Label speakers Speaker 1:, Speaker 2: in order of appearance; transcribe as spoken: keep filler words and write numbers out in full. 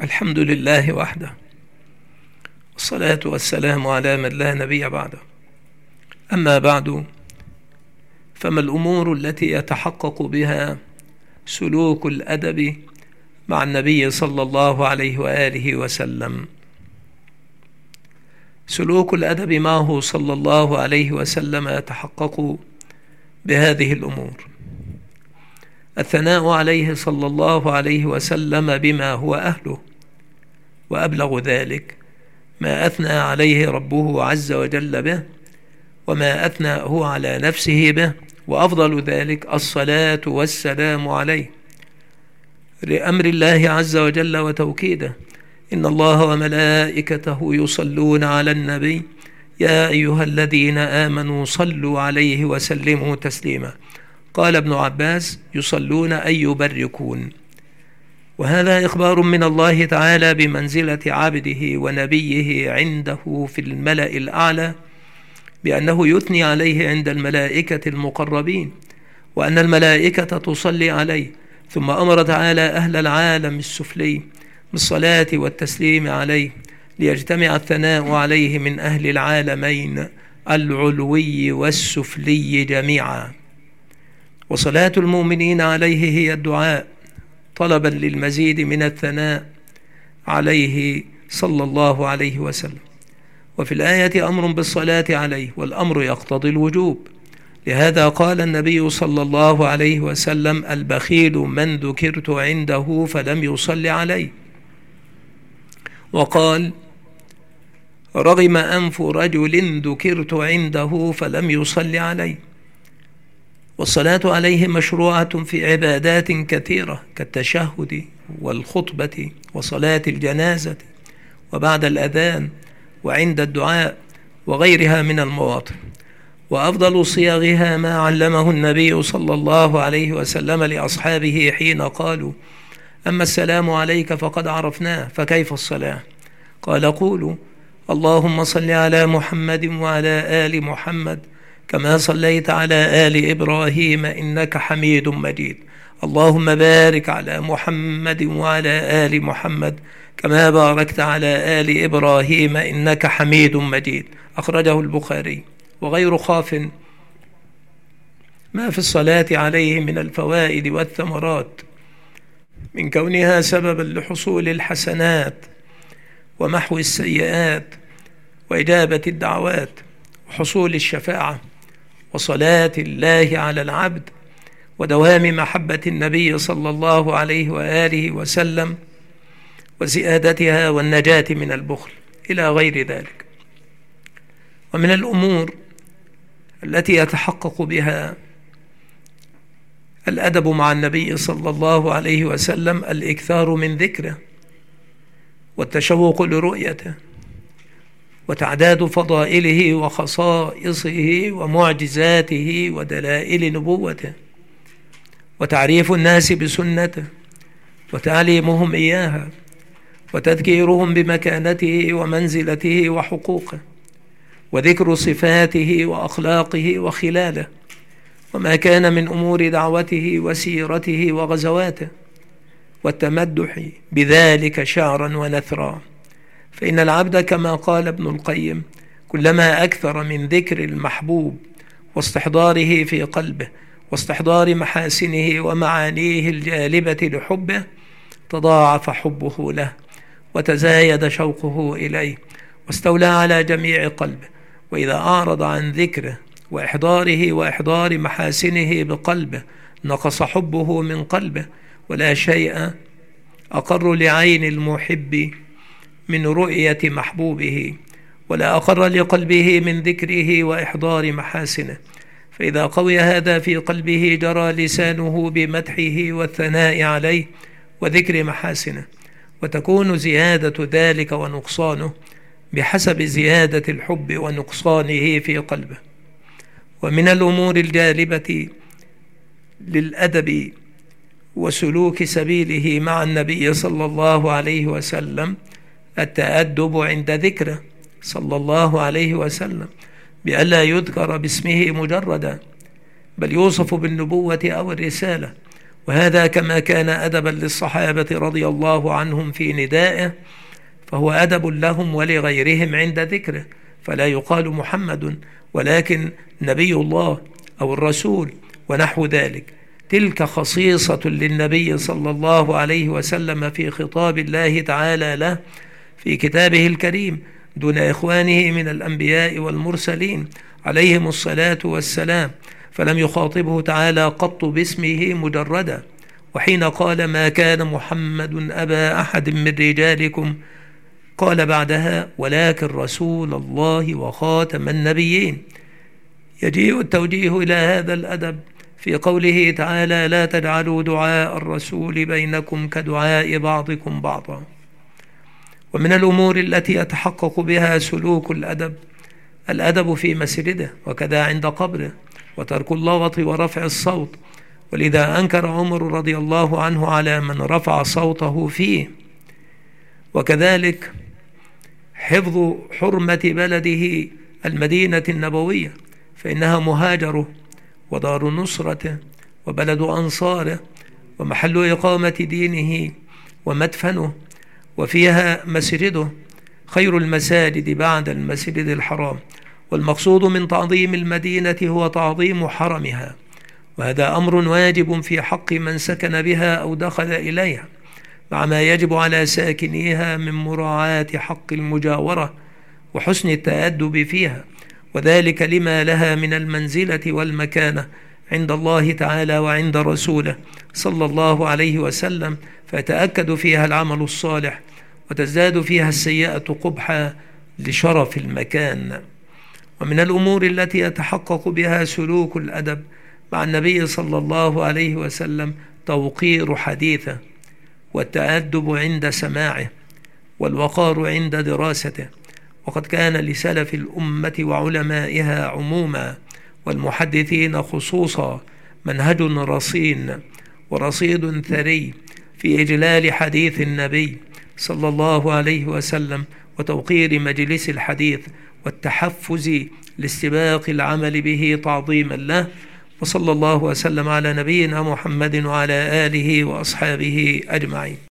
Speaker 1: الحمد لله وحده، والصلاة والسلام على من لا نبي بعده. أما بعد، فما الأمور التي يتحقق بها سلوك الأدب مع النبي صلى الله عليه وآله وسلم؟ سلوك الأدب معه صلى الله عليه وسلم يتحقق بهذه الأمور: الثناء عليه صلى الله عليه وسلم بما هو أهله، وأبلغ ذلك ما أثنى عليه ربه عز وجل به، وما أثنى هو على نفسه به، وأفضل ذلك الصلاة والسلام عليه، لأمر الله عز وجل وتوكيده: إن الله وملائكته يصلون على النبي يا أيها الذين آمنوا صلوا عليه وسلموا تسليما. قال ابن عباس: يصلون أي يبركون. وهذا إخبار من الله تعالى بمنزلة عبده ونبيه عنده في الملأ الأعلى، بأنه يثني عليه عند الملائكة المقربين، وأن الملائكة تصلي عليه. ثم أمر تعالى أهل العالم السفلي بالصلاة والتسليم عليه، ليجتمع الثناء عليه من أهل العالمين العلوي والسفلي جميعا. وصلاة المؤمنين عليه هي الدعاء طلبا للمزيد من الثناء عليه صلى الله عليه وسلم. وفي الآية أمر بالصلاة عليه، والأمر يقتضي الوجوب. لهذا قال النبي صلى الله عليه وسلم: البخيل من ذكرت عنده فلم يصل عليه. وقال: رغم أنف رجل ذكرت عنده فلم يصل عليه. والصلاة عليه مشروعة في عبادات كثيرة كالتشهد والخطبة وصلاة الجنازة وبعد الأذان وعند الدعاء وغيرها من المواطن. وأفضل صياغها ما علمه النبي صلى الله عليه وسلم لأصحابه حين قالوا: أما السلام عليك فقد عرفناه، فكيف الصلاة؟ قال: قولوا: اللهم صل على محمد وعلى آل محمد كما صليت على آل إبراهيم إنك حميد مجيد. اللهم بارك على محمد وعلى آل محمد كما باركت على آل إبراهيم إنك حميد مجيد. أخرجه البخاري. وغير خاف ما في الصلاة عليه من الفوائد والثمرات، من كونها سببا لحصول الحسنات ومحو السيئات وإجابة الدعوات وحصول الشفاعة وصلاة الله على العبد ودوام محبة النبي صلى الله عليه وآله وسلم وزيادتها والنجاة من البخل إلى غير ذلك. ومن الأمور التي يتحقق بها الأدب مع النبي صلى الله عليه وسلم الإكثار من ذكره والتشوق لرؤيته وتعداد فضائله وخصائصه ومعجزاته ودلائل نبوته، وتعريف الناس بسنته وتعليمهم إياها وتذكيرهم بمكانته ومنزلته وحقوقه، وذكر صفاته وأخلاقه وخلاله وما كان من أمور دعوته وسيرته وغزواته، والتمدح بذلك شعرا ونثرا. فإن العبد كما قال ابن القيم: كلما أكثر من ذكر المحبوب واستحضاره في قلبه واستحضار محاسنه ومعانيه الجالبة لحبه، تضاعف حبه له وتزايد شوقه إليه واستولى على جميع قلبه. وإذا أعرض عن ذكره وإحضاره وإحضار محاسنه بقلبه، نقص حبه من قلبه. ولا شيء أقر لعين المحب من رؤية محبوبه، ولا أقر لقلبه من ذكره وإحضار محاسنه. فإذا قوي هذا في قلبه جرى لسانه بمدحه والثناء عليه وذكر محاسنه، وتكون زيادة ذلك ونقصانه بحسب زيادة الحب ونقصانه في قلبه. ومن الأمور الجالبة للأدب وسلوك سبيله مع النبي صلى الله عليه وسلم التأدب عند ذكره صلى الله عليه وسلم، بألا يذكر باسمه مجردا، بل يوصف بالنبوة أو الرسالة، وهذا كما كان أدبا للصحابة رضي الله عنهم في ندائه، فهو أدب لهم ولغيرهم عند ذكره، فلا يقال محمد ولكن نبي الله أو الرسول ونحو ذلك. تلك خصيصة للنبي صلى الله عليه وسلم في خطاب الله تعالى له في كتابه الكريم دون إخوانه من الأنبياء والمرسلين عليهم الصلاة والسلام، فلم يخاطبه تعالى قط باسمه مجردا. وحين قال ما كان محمد أبا أحد من رجالكم قال بعدها ولكن رسول الله وخاتم النبيين. يجيء التوجيه إلى هذا الأدب في قوله تعالى لا تجعلوا دعاء الرسول بينكم كدعاء بعضكم بعضا. ومن الأمور التي يتحقق بها سلوك الأدب الأدب في مسجده وكذا عند قبره، وترك اللغط ورفع الصوت، ولذا أنكر عمر رضي الله عنه على من رفع صوته فيه. وكذلك حفظ حرمة بلده المدينة النبوية، فإنها مهاجره ودار نصرته وبلد أنصاره ومحل إقامة دينه ومدفنه، وفيها مسجده خير المساجد بعد المسجد الحرام. والمقصود من تعظيم المدينة هو تعظيم حرمها، وهذا أمر واجب في حق من سكن بها أو دخل إليها، مع ما يجب على ساكنيها من مراعاة حق المجاورة وحسن التأدب فيها، وذلك لما لها من المنزلة والمكانة عند الله تعالى وعند رسوله صلى الله عليه وسلم، فيتأكد فيها العمل الصالح وتزداد فيها السيئة قبحا لشرف المكان. ومن الأمور التي يتحقق بها سلوك الأدب مع النبي صلى الله عليه وسلم توقير حديثه، والتأدب عند سماعه، والوقار عند دراسته. وقد كان لسلف الأمة وعلمائها عموما والمحدثين خصوصا منهج رصين ورصيد ثري في إجلال حديث النبي صلى الله عليه وسلم وتوقير مجلس الحديث والتحفز لاستباق العمل به تعظيما له. وصلى الله وسلم على نبينا محمد وعلى آله وأصحابه أجمعين.